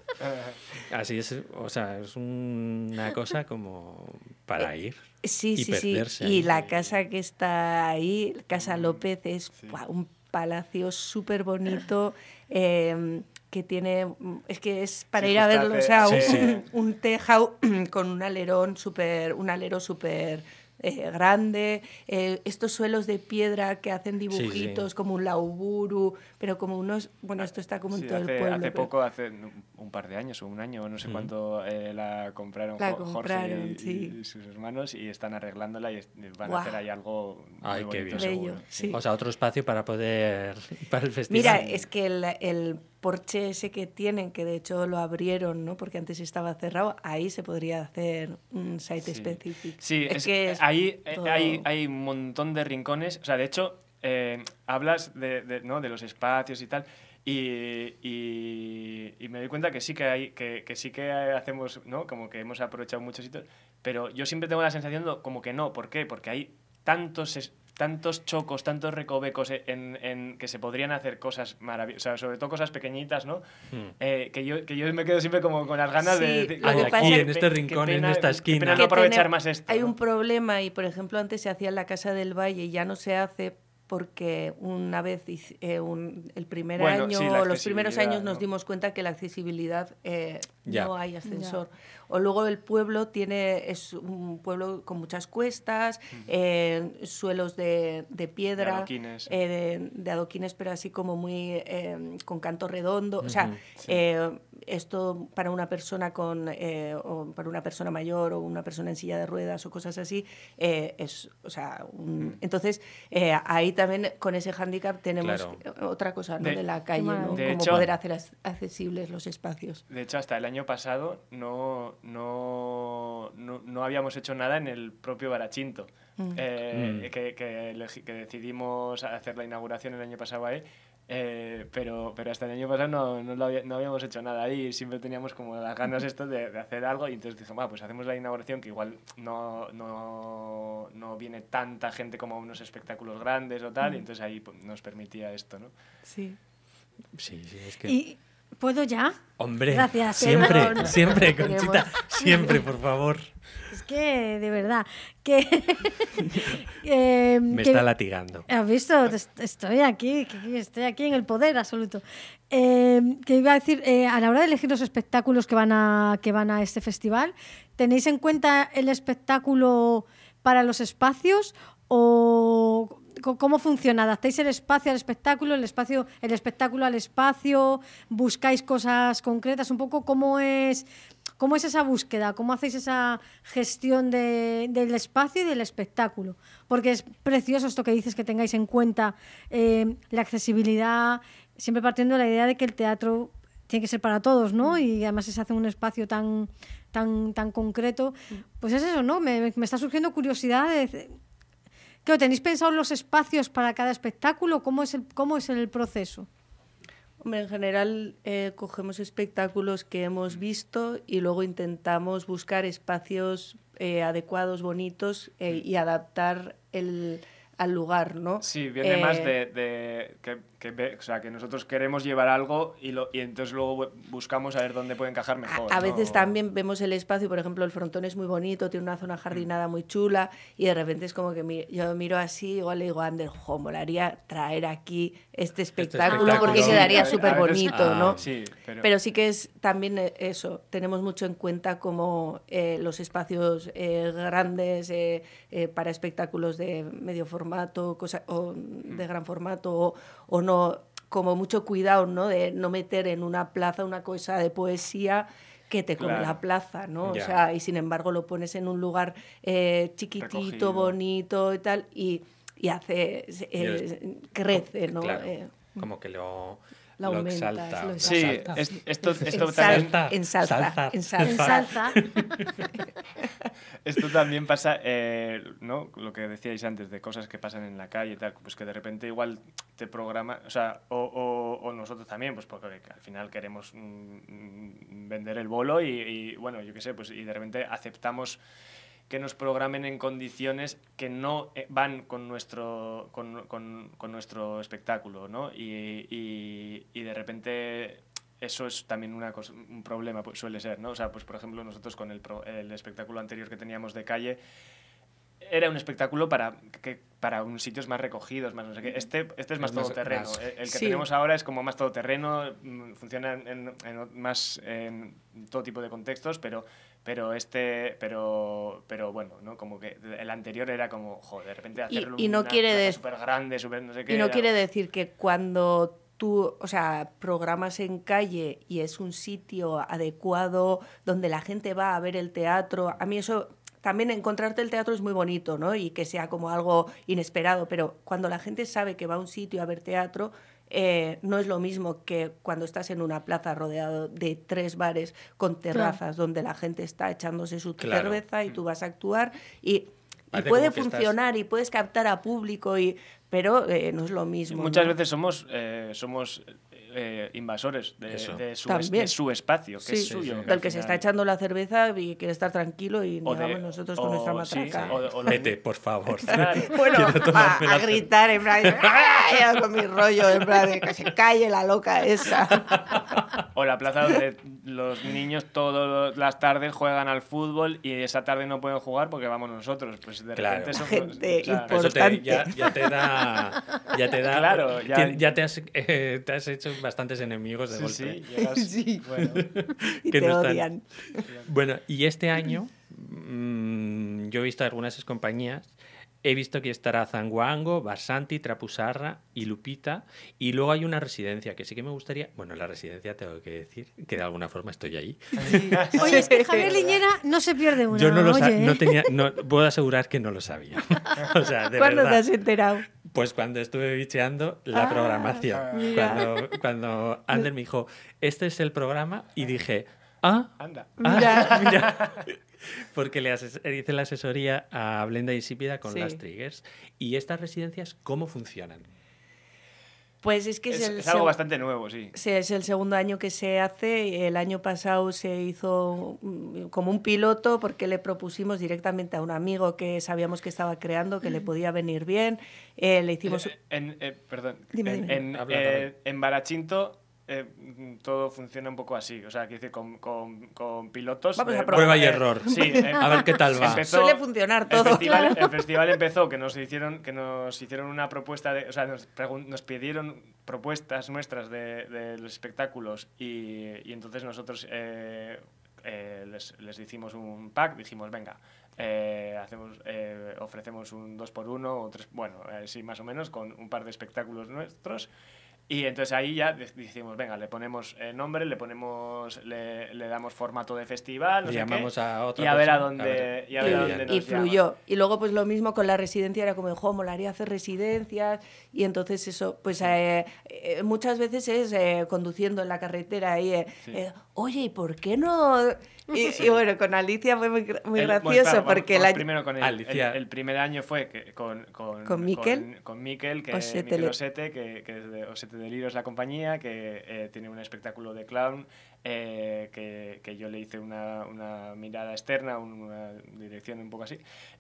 Así es, o sea, es una cosa como para ir sí, y sí, perderse. Sí. Y la casa que está ahí, Casa López, es sí. wow, un palacio súper bonito, eh, que tiene, es que es para sí, ir a verlo, o sea, sí, un, sí. un tejado con un alerón súper, un alero súper... Eh, grande, eh, estos suelos de piedra que hacen dibujitos sí, sí. como un lauburu, pero como unos, bueno, esto está como sí, en todo hace, el pueblo. Hace pero... poco, hace un par de años o un año, no sé mm. cuánto, eh, la compraron, la Jorge compraron, y, sí. y sus hermanos y están arreglándola y van wow. a hacer ahí algo Ay, muy qué bonito, bien. seguro. Sí. O sea, otro espacio para poder, para el festival. Mira, es que el, el porche ese que tienen, que de hecho lo abrieron, ¿no? Porque antes estaba cerrado, ahí se podría hacer un site sí. específico. Sí, es, es que es ahí todo... hay, hay un montón de rincones, o sea, de hecho, eh, hablas de, de, ¿no? de los espacios y tal, y, y, y me doy cuenta que sí que hay, que, que sí que hacemos, ¿no? Como que hemos aprovechado muchos sitios, pero yo siempre tengo la sensación de, como que no, ¿por qué? Porque hay tantos tantos chocos, tantos recovecos en, en que se podrían hacer cosas maravillosas, o sea, sobre todo cosas pequeñitas, ¿no? Hmm. Eh, que, yo, que yo me quedo siempre como con las ganas sí, de... de Ay, aquí, en este rincón, pena, en esta esquina. Qué pena no aprovechar más esto. Hay ¿no? un problema y, por ejemplo, antes se hacía en la Casa del Valle y ya no se hace porque una vez, eh, un, el primer bueno, año sí, o los primeros años nos ¿no? dimos cuenta que la accesibilidad eh, no hay ascensor. Ya. O luego el pueblo tiene es un pueblo con muchas cuestas, uh-huh. eh, suelos de, de piedra, de adoquines, eh, de, de adoquines, pero así como muy eh, con canto redondo. Uh-huh. O sea, sí. eh, esto para una persona con eh, o para una persona mayor o una persona en silla de ruedas o cosas así eh, es, o sea, un, entonces eh, ahí también con ese hándicap tenemos claro. otra cosa, ¿no? De, de la calle, ¿no? De Como hecho, poder hacer accesibles los espacios. De hecho, hasta el año pasado no, no, no, no habíamos hecho nada en el propio Barachinto. Mm. Eh, mm. Que, que, que decidimos hacer la inauguración el año pasado ahí. Eh, pero, pero hasta el año pasado no, no, lo había, no habíamos hecho nada ahí, siempre teníamos como las ganas esto de, de hacer algo y entonces dijimos, ah, pues hacemos la inauguración que igual no, no, no viene tanta gente como a unos espectáculos grandes o tal, mm. y entonces ahí pues, nos permitía esto, ¿no? Sí. Sí, sí, es que... ¿Y puedo ya? Hombre, gracias. Siempre, Perdón. siempre, Conchita, siempre, por favor. Es que, de verdad, que... eh, Me que, está latigando. ¿Has visto? Estoy aquí, estoy aquí en el poder absoluto. Eh, que iba a decir, eh, a la hora de elegir los espectáculos que van a, que van a este festival, ¿tenéis en cuenta el espectáculo para los espacios o... ¿Cómo funciona? ¿Adaptáis el espacio al espectáculo, el espacio, el espectáculo al espacio? ¿Buscáis cosas concretas? Un poco cómo es, cómo es esa búsqueda, cómo hacéis esa gestión de, del espacio y del espectáculo. Porque es precioso esto que dices, que tengáis en cuenta eh, la accesibilidad, siempre partiendo de la idea de que el teatro tiene que ser para todos, ¿no? Y además se hace un espacio tan, tan, tan concreto. Pues es eso, ¿no? Me, me está surgiendo curiosidad de... ¿Qué, ¿Tenéis pensado los espacios para cada espectáculo? ¿Cómo es el, cómo es el proceso? Hombre, en general eh, cogemos espectáculos que hemos visto y luego intentamos buscar espacios eh, adecuados, bonitos eh, y adaptar el, al lugar, ¿no? Sí, viene eh, más de, de que, que, o sea, que nosotros queremos llevar algo y, lo, y entonces luego buscamos a ver dónde puede encajar mejor. A, a ¿no? veces también vemos el espacio, por ejemplo, el frontón es muy bonito, tiene una zona jardinada muy chula y de repente es como que mi, yo miro así, igual le digo a Ander, jo, molaría traer aquí este espectáculo, este espectáculo porque quedaría súper bonito, ah, ¿no? Sí, pero... pero sí que es también eso, tenemos mucho en cuenta como eh, los espacios eh, grandes eh, eh, para espectáculos de medio formato cosa, o de gran formato o, o no como mucho cuidado, ¿no? De no meter en una plaza una cosa de poesía que te come claro. la plaza, ¿no? Ya. O sea, y sin embargo lo pones en un lugar eh, chiquitito, Recogido. bonito y tal, y, y hace, eh, crece, ¿no? Claro, eh, como que lo... La lo aumentas, exalta. lo sí, es, esto, esto Ensal, también... Ensalza, ensalza. Esto también pasa, eh, ¿no? Lo que decíais antes, de cosas que pasan en la calle y tal, pues que de repente igual te programa, o sea, o, o, o nosotros también, pues porque al final queremos mm, vender el bolo y, y, bueno, yo qué sé, pues y de repente aceptamos que nos programen en condiciones que no van con nuestro, con, con, con nuestro espectáculo, ¿no? Y, y, y de repente eso es también una cosa, un problema, pues, suele ser, ¿no? O sea, pues por ejemplo nosotros con el, pro, el espectáculo anterior que teníamos de calle, era un espectáculo para, que, para unos sitios más recogidos, más no sé qué. Este, este es más, más todoterreno. Más, el que sí. tenemos ahora es como más todoterreno, funciona en, en, más en todo tipo de contextos, pero... pero este pero pero bueno, no, como que el anterior era como, joder, de repente hacerlo y, y no una quiere plaza de... súper grande, súper no sé qué. Y no era... quiere decir que cuando tú, o sea, programas en calle y es un sitio adecuado donde la gente va a ver el teatro, a mí eso también encontrarte el teatro es muy bonito, ¿no? Y que sea como algo inesperado, pero cuando la gente sabe que va a un sitio a ver teatro, Eh, no es lo mismo que cuando estás en una plaza rodeado de tres bares con terrazas, claro, donde la gente está echándose su claro. cerveza y tú vas a actuar y, y puede funcionar estás... y puedes captar a público, y, pero eh, no es lo mismo. Y muchas ¿no? veces somos, eh, somos eh, invasores de, de, su es, de su espacio, que sí, es suyo. Sí, sí. Del que, que se está echando la cerveza y quiere estar tranquilo y o llegamos de, nosotros con o, nuestra matraca. Sí, o, o Vete, por favor. Claro. Bueno, a, a gritar en plan, ¡ay! Con mi rollo, en plan de que se calle la loca esa. O la plaza donde los niños todas las tardes juegan al fútbol y esa tarde no pueden jugar porque vamos nosotros. Pues de claro. repente somos, gente o sea, importante. Te, ya, ya te da... Ya te da... Claro, ya, ya te has, eh, te has hecho bastantes enemigos de Sí, golpe. sí, llegas, Sí. bueno, Y que te no están. odian. Bueno, y este año mmm, yo he visto algunas compañías. He visto que estará Zanguango, Barsanti, Trapusarra y Lupita. Y luego hay una residencia que sí que me gustaría... Bueno, la residencia tengo que decir que de alguna forma estoy ahí. Oye, es que Javier Liñera no se pierde una. Yo no lo sa- oye, no tenía, no, puedo asegurar que no lo sabía. O sea, de ¿Cuándo verdad. te has enterado? Pues cuando estuve bicheando la Ah, programación. mira. Cuando, cuando Ander me dijo, este es el programa, y dije, ah, anda. ah, mira. Porque le ases- hice la asesoría a Blenda Insípida con Sí. las triggers. ¿Y estas residencias cómo funcionan? Pues es que es, Es, el es algo seg- bastante nuevo, sí. Sí, es el segundo año que se hace. El año pasado se hizo mm, como un piloto porque le propusimos directamente a un amigo que sabíamos que estaba creando, que le podía venir bien. Eh, le hicimos... Eh, en, eh, perdón. Dime, en, dime. en, Habla, eh, Carmen. en Barachinto eh, todo funciona un poco así. O sea, quiero decir, con, con, con pilotos... Vamos a eh, probar. Prueba y eh, error. Sí. em- A ver qué tal va. empezó- Suele funcionar todo. El festival, el festival empezó que nos hicieron que nos hicieron una propuesta de, o sea, nos, pregun- nos pidieron propuestas nuestras de, de los espectáculos y, y entonces nosotros eh, eh, les, les hicimos un pack, dijimos, venga, eh, hacemos, eh, ofrecemos un dos por uno o tres, bueno, eh, sí, más o menos, con un par de espectáculos nuestros. Y entonces ahí ya decimos, venga, le ponemos eh, nombre, le ponemos, le, le damos formato de festival, no Le sé llamamos qué, a otra y a ver a persona. dónde, A ver. y a ver a Y- dónde nos y llama. fluyó. Y luego pues lo mismo con la residencia, era como, jo, molaría hacer residencias, y entonces eso, pues eh, eh, muchas veces es eh, conduciendo en la carretera y, eh, Sí. eh, oye, ¿y por qué no...? Y, y bueno, con Alicia fue muy, gra- muy El- bueno, gracioso, claro, vamos- porque el vamos año- primero con el, Alicia. el, el primer año fue que con, con, ¿Con Miquel? con, con Miquel, que Osete Miquel Le- Osete, que, que es de Osete Deliro es la compañía, que eh, tiene un espectáculo de clown, eh, que, que yo le hice una, una mirada externa, una dirección un poco así.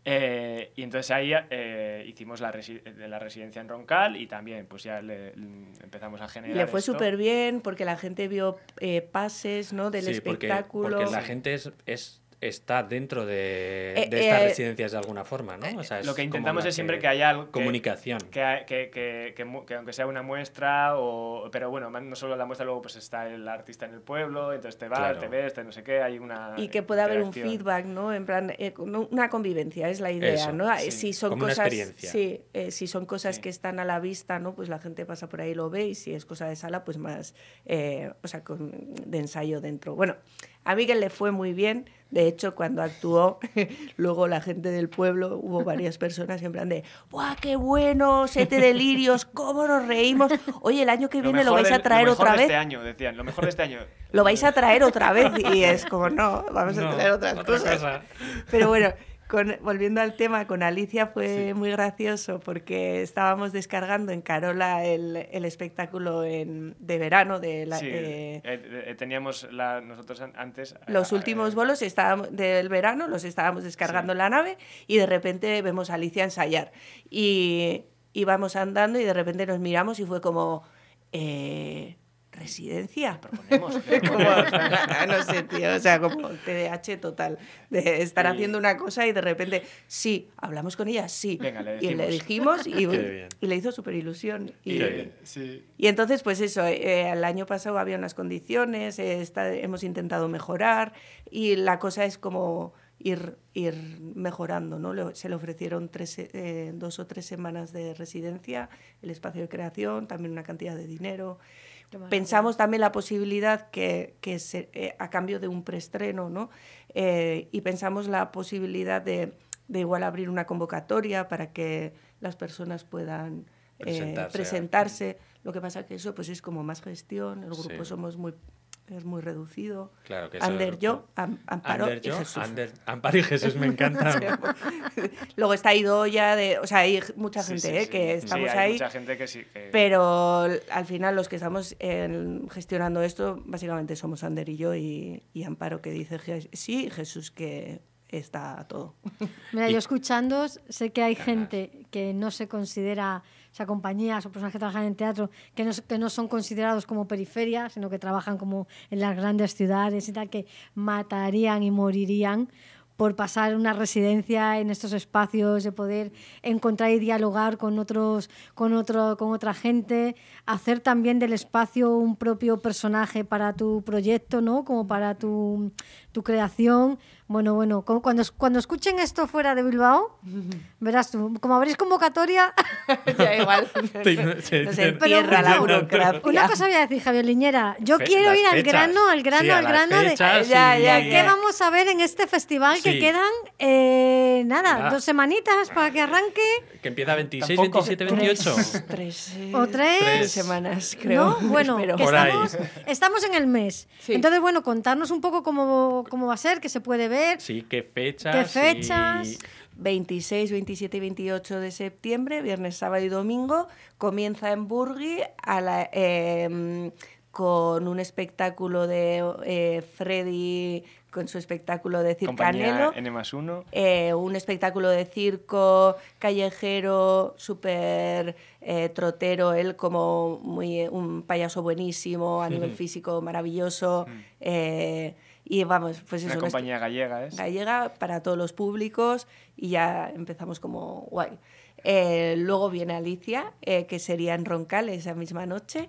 Eh, y entonces ahí eh, hicimos la, resi- la residencia en Roncal y también pues ya le, le empezamos a generar le fue esto. súper bien, porque la gente vio eh, pases, ¿no?, del Sí, porque, espectáculo. porque la gente es, es- está dentro de, Eh, de estas eh, residencias de alguna forma, ¿no? O sea, es Lo que como intentamos la es siempre que haya algo que- comunicación. Que, que, que, que, mu- que aunque sea una muestra, o, pero bueno, no solo la muestra, luego pues está el artista en el pueblo, entonces te vas, Claro. te ves, te no sé qué, hay una Y que pueda haber un interacción. feedback, ¿no? En plan, eh, con una convivencia, es la idea, Eso, ¿no? sí. Si son Como una cosas, experiencia. sí, eh, si son cosas Sí. que están a la vista, ¿no? Pues la gente pasa por ahí y lo ve, y si es cosa de sala, pues más, eh, o sea, con, de ensayo dentro. Bueno, a Miguel le fue muy bien. De hecho, cuando actuó, luego la gente del pueblo, hubo varias personas en plan de, ¡buah, qué bueno! ¡Sete delirios! ¿Cómo nos reímos! Oye, el año que viene lo mejor vais del- a traer lo mejor otra de vez. este año, decían, lo mejor de este año. Lo vais a traer otra vez. Y es como, no, vamos a No, traer otras otra cosas. cosa. Pero bueno, con, volviendo al tema, con Alicia fue Sí. muy gracioso porque estábamos descargando en Carola el, el espectáculo en- de verano de la, Sí, eh, eh, eh, teníamos la, nosotros an- antes... los eh, últimos eh, bolos estábamos, del verano, los estábamos descargando Sí. en la nave, y de repente vemos a Alicia ensayar. Y íbamos andando y de repente nos miramos y fue como... Eh, ¿Residencia? proponemos, Como, no sé, tío, o sea, como T D A H total, de estar Sí. haciendo una cosa y de repente, sí, hablamos con ella, sí. Venga, le y le dijimos y, Qué bien. y le hizo súper ilusión. Y, Qué bien. Sí. y entonces, pues eso, eh, el año pasado había unas condiciones, eh, está- hemos intentado mejorar, y la cosa es como ir, ir mejorando, ¿no? Le- se le ofrecieron tres, eh, dos o tres semanas de residencia, el espacio de creación, también una cantidad de dinero. Qué maravilla. Pensamos también la posibilidad que, que se, eh, a cambio de un preestreno, ¿no? Eh, y pensamos la posibilidad de, de igual abrir una convocatoria para que las personas puedan eh, Presentarse. presentarse. Lo que pasa que eso pues es como más gestión, el grupo Sí. somos muy, es muy reducido. Claro que eso- Ander, yo, Am- Amparo Ander, y yo, Jesús. Ander- Amparo y Jesús me encantan. Luego está Idoya, de, o sea, hay mucha Sí, gente sí, eh, sí. que Sí, estamos hay ahí. mucha gente que sí. Que... Pero al final los que estamos eh, gestionando esto, básicamente somos Ander y yo, y, y Amparo, que dice Je- sí, y Jesús, que está a todo. Mira, Y- yo escuchando sé que hay gente que no se considera, o sea, compañías o personas que trabajan en teatro, que no, que no son considerados como periferia, sino que trabajan como en las grandes ciudades y tal, que matarían y morirían por pasar una residencia en estos espacios, de poder encontrar y dialogar con otros, con otro, con otra gente, hacer también del espacio un propio personaje para tu proyecto, ¿no? Como para tu, tu creación. Bueno, bueno, como cuando, cuando escuchen esto fuera de Bilbao, verás tú, como habréis convocatoria... Ya igual, Se- nos se- entierra la Pero- burocracia. Una cosa voy a decir, Javier Liñera, yo Fe- quiero las ir al fechas. grano, al grano, Sí, a al las grano de... fechas Ya, y- ya, ¿Qué ya. vamos a ver en este festival que Sí. quedan, eh, nada, Nada. dos semanitas para que arranque? Que empieza veintiséis, Tampoco. veintisiete, veintiocho. Tres, tres, eh, ¿O tres? Tres. semanas, creo. ¿No? Bueno, Espero. que Por ahí. estamos, estamos en el mes. Sí. Entonces, bueno, contarnos un poco cómo, cómo va a ser, qué se puede ver. Sí, qué fechas. ¿Qué fechas? y- veintiséis, veintisiete y veintiocho de septiembre, viernes, sábado y domingo. Comienza en Burgui a la, eh, con un espectáculo de eh, Freddy, con su espectáculo de Compañía Circanelo. N más uno. Eh, un espectáculo de circo callejero, súper eh, trotero, él como muy, un payaso buenísimo, a nivel físico maravilloso. eh, y vamos, pues Una eso, compañía gallega, ¿es? gallega para todos los públicos y ya empezamos como guay. Eh, luego viene Alicia, eh, que sería en Roncal esa misma noche.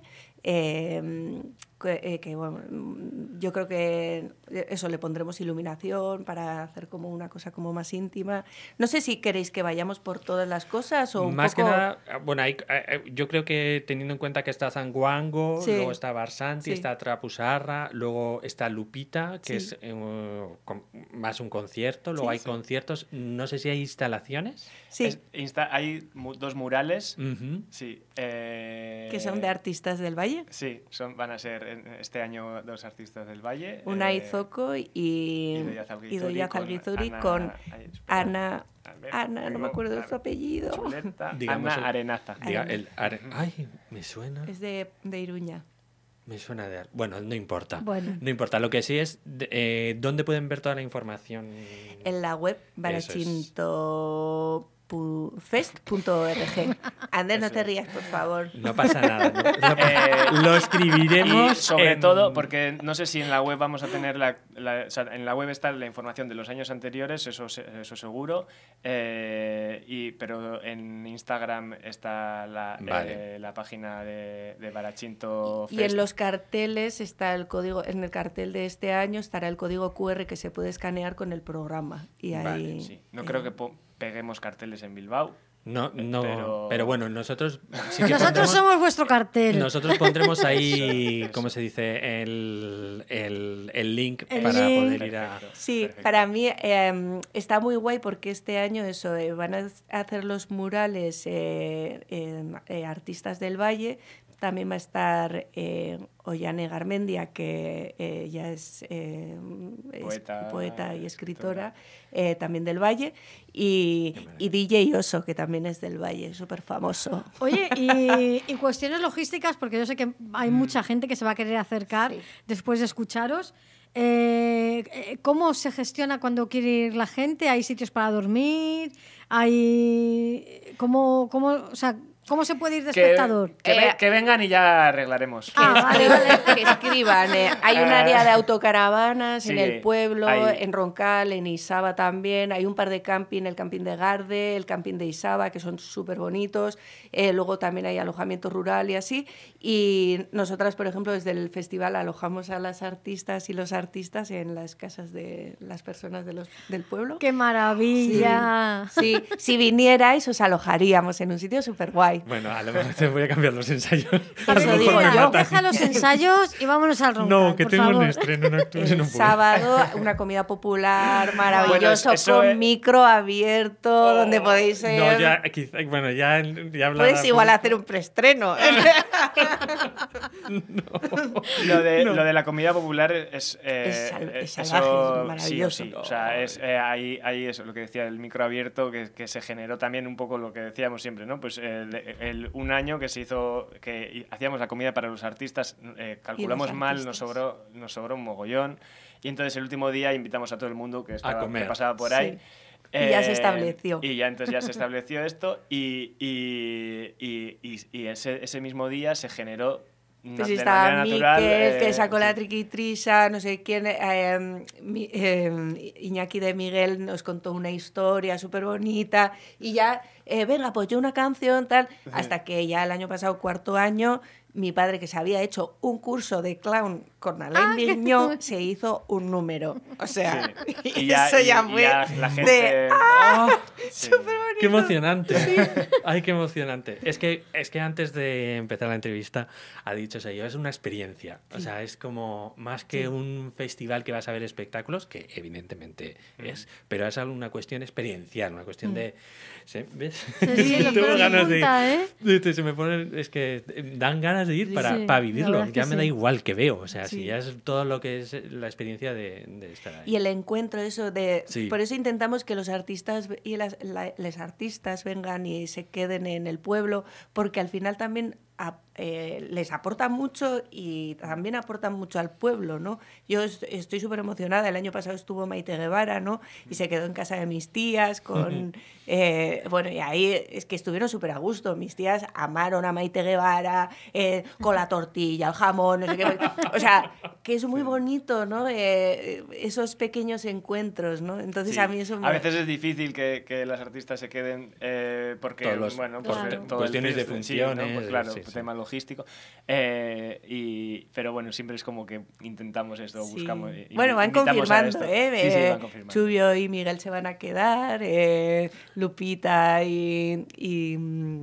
Eh, que, eh, que, bueno, yo creo que eso, le pondremos iluminación para hacer como una cosa como más íntima. No sé si queréis que vayamos por todas las cosas o un Más poco... que nada, bueno, hay, eh, yo creo que teniendo en cuenta que está Zanguango, Sí. luego está Barsanti, Sí. está Trapusarra, luego está Lupita, que Sí. es eh, con- más un concierto, luego Sí, hay sí. conciertos, no sé si hay instalaciones. Sí, Es- insta- hay mu- dos murales. Ujú. Sí. eh, que son de artistas del Valle. Sí, son, van a ser en- este año dos artistas del Valle. Una eh, Izoco y, Idoia y Idoia Zalguizuri Ana- con ay, espera. Ana... A ver, Ana, no me tengo- acuerdo de a su ver, apellido. chuleta, Digamos Ana el- Arenaza. Diga, Arena. el are- Ay, me suena. Es de, de Iruña. Me suena de... Bueno, no importa. Bueno. No importa. Lo que sí es, de- eh, ¿dónde pueden ver toda la información? En la web Eso es. barachinto fest punto org. Ander, no Eso te es. rías, por favor. No pasa nada. ¿no? Lo, Eh, lo escribiremos. Y sobre en- todo, porque no sé si en la web vamos a tener la, la- o sea, en la web está la información de los años anteriores, eso, se- eso seguro, eh, y, pero en Instagram está la, Vale. eh, la página de, de Barachinto Y Fest. en los carteles está el código, en el cartel de este año estará el código cu erre que se puede escanear con el programa. Y ahí, Vale, sí. No eh, creo que po- peguemos carteles en Bilbao. No, no, pero, Pero- bueno, nosotros sí que Nosotros pondremos- somos vuestro cartel. Nosotros pondremos ahí, Eso, eso. ¿cómo se dice? El, el, el link El para link. poder ir a... Perfecto. Sí, Perfecto. para mí eh, está muy guay porque este año eso eh, van a hacer los murales eh, eh, eh, artistas del Valle. También va a estar eh, Ollane Garmendia, que eh, ya es, eh, es Poeta, poeta y escritora, escritora. eh, también del Valle. Y, y D J Oso, que también es del Valle, súper famoso. Oye, y, y cuestiones logísticas, porque yo sé que hay mucha gente que se va a querer acercar Sí. después de escucharos. Eh, eh, ¿Cómo se gestiona cuando quiere ir la gente? ¿Hay sitios para dormir? ¿Hay cómo, cómo, o sea, ¿cómo se puede ir de Que, espectador? que ve- Eh, que vengan y ya arreglaremos. Ah, vale, vale. Que escriban. eh. Hay un área de autocaravanas en Sí, el pueblo, hay- en Roncal, en Isaba también. Hay un par de camping, el camping de Garde, el camping de Isaba, que son súper bonitos. Eh, luego también hay alojamiento rural y así. Y nosotras, por ejemplo, desde el festival alojamos a las artistas y los artistas en las casas de las personas de los, del pueblo. ¡Qué maravilla! Sí, si vinierais os alojaríamos en un sitio súper guay. Bueno, a lo mejor te voy a cambiar los ensayos. Eso Deja- digo deja, yo. deja los ensayos y vámonos al roncal, No, que por tengo favor. un estreno, no actúes El en un pueblo. sábado, una comida popular maravilloso Bueno, eso con es- micro abierto, donde podéis ir. No, ya, quizá, bueno, ya, ya hablará- Puedes igual hacer un preestreno. Lo de, lo de la comida popular es... eh, Es sal- es eso salvaje, es sí o maravilloso. sí. O sea, es, eh, ahí, ahí eso, lo que decía, el micro abierto, que, que se generó también un poco lo que decíamos siempre, ¿no? Pues el, el- un año que se hizo, que hacíamos la comida para los artistas, eh, calculamos mal, nos artistas. sobró, nos sobró un mogollón. Y entonces el último día invitamos a todo el mundo que, estaba, comer. que pasaba por Sí. ahí. Y ya se Eh, estableció. Y ya entonces ya se estableció esto y, y, y, y- y ese, ese mismo día se generó Pues estaba Miquel, eh, que sacó sí. la triquitrisa, no sé quién, eh, eh, Iñaki de Miguel nos contó una historia súper bonita y ya, eh, venga, pues yo una canción, tal, sí. hasta que ya el año pasado, cuarto año, mi padre, que se había hecho un curso de clown con Alain ah, Vigneault, se hizo un número. O sea, sí. y ya, eso ya y, fue y ya la gente... de... ¡Ah! Oh, sí. ¡Súper bonito! ¡Qué emocionante! Sí. ¡Ay, qué emocionante! Es que, es que antes de empezar la entrevista ha dicho, o sea, yo es una experiencia. Sí. O sea, es como más que sí. un festival que vas a ver espectáculos, que evidentemente mm. es, pero es una cuestión experiencial, una cuestión mm. de... ¿Ves? Sí, sí, tengo ganas de, punta, ¿eh? de... Se me pone, es que dan ganas de ir sí, para, sí, para vivirlo. Ya me sí. da igual que veo. O sea, sí. si ya es todo lo que es la experiencia de, de estar ahí. Y el encuentro, eso de... Sí. Por eso intentamos que los artistas y las la, les artistas vengan y se queden en el pueblo, porque al final también... A, eh, les aporta mucho y también aportan mucho al pueblo, ¿no? Yo est- estoy súper emocionada. El año pasado estuvo Maite Guevara, ¿no? Y se quedó en casa de mis tías con... Eh, bueno, y ahí es que estuvieron súper a gusto. Mis tías amaron a Maite Guevara eh, con la tortilla, el jamón, no sé qué. O sea, que es muy bonito, ¿no? Eh, esos pequeños encuentros, ¿no? Entonces sí. a mí eso me... A veces es difícil que, que las artistas se queden eh, porque, Todos los, bueno, pues, claro. todo cuestiones de sí, funciones, ¿no? Pues, claro, sí, sí. tema logístico. Eh, y, pero bueno, siempre es como que intentamos esto, sí. buscamos... Y, bueno, van confirmando, ¿eh? Sí, sí, van confirmando. Chubio y Miguel se van a quedar, eh, Lupita y, y,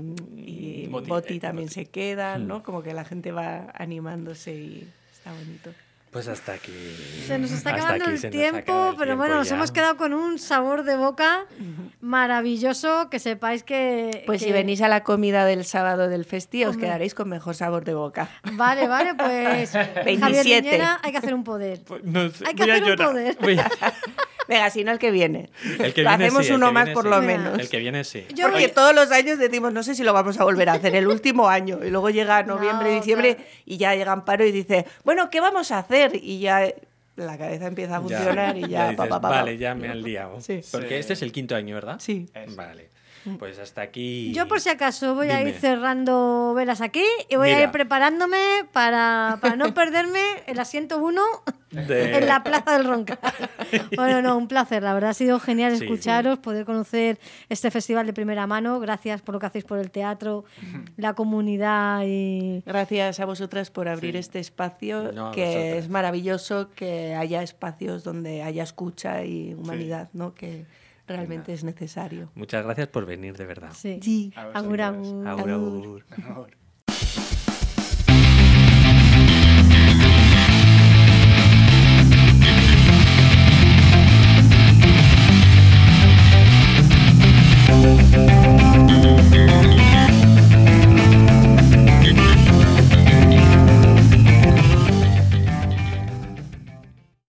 y Boti, Boti eh, también Boti. se quedan, ¿no? Como que la gente va animándose y está bonito. Pues hasta aquí. Se nos está acabando el tiempo, el pero bueno, ya. Nos hemos quedado con un sabor de boca maravilloso. Que sepáis que. Pues que... si venís a la comida del sábado del festi, os quedaréis con mejor sabor de boca. Vale, vale, pues. veintisiete. Javier Liñera, hay que hacer un poder. Pues no sé, hay que hacer un poder. Venga, si no el que viene. El que viene hacemos sí, uno más viene, por sí. lo menos. El que viene sí. Yo Porque voy... todos los años decimos, no sé si lo vamos a volver a hacer el último año. Y luego llega noviembre, no, diciembre claro. y ya llega Amparo y dice, bueno, ¿qué vamos a hacer? Y ya la cabeza empieza a funcionar ya, y ya... ya dices, pa, pa, pa, vale, ya me han liado. Sí. Porque sí. este es el quinto año, ¿verdad? Sí. Es. Vale. Pues hasta aquí... Yo por si acaso voy Dime. a ir cerrando velas aquí y voy Mira. a ir preparándome para, para no perderme el asiento uno de... en la Plaza del Roncal. Bueno, no, un placer, la verdad ha sido genial sí, escucharos, sí. poder conocer este festival de primera mano. Gracias por lo que hacéis por el teatro, la comunidad y... Gracias a vosotras por abrir sí. este espacio, no, que vosotras. Es maravilloso que haya espacios donde haya escucha y humanidad, sí. ¿no? Que realmente es necesario. Muchas gracias por venir, de verdad. Sí. sí. Agur, agur. agur. agur.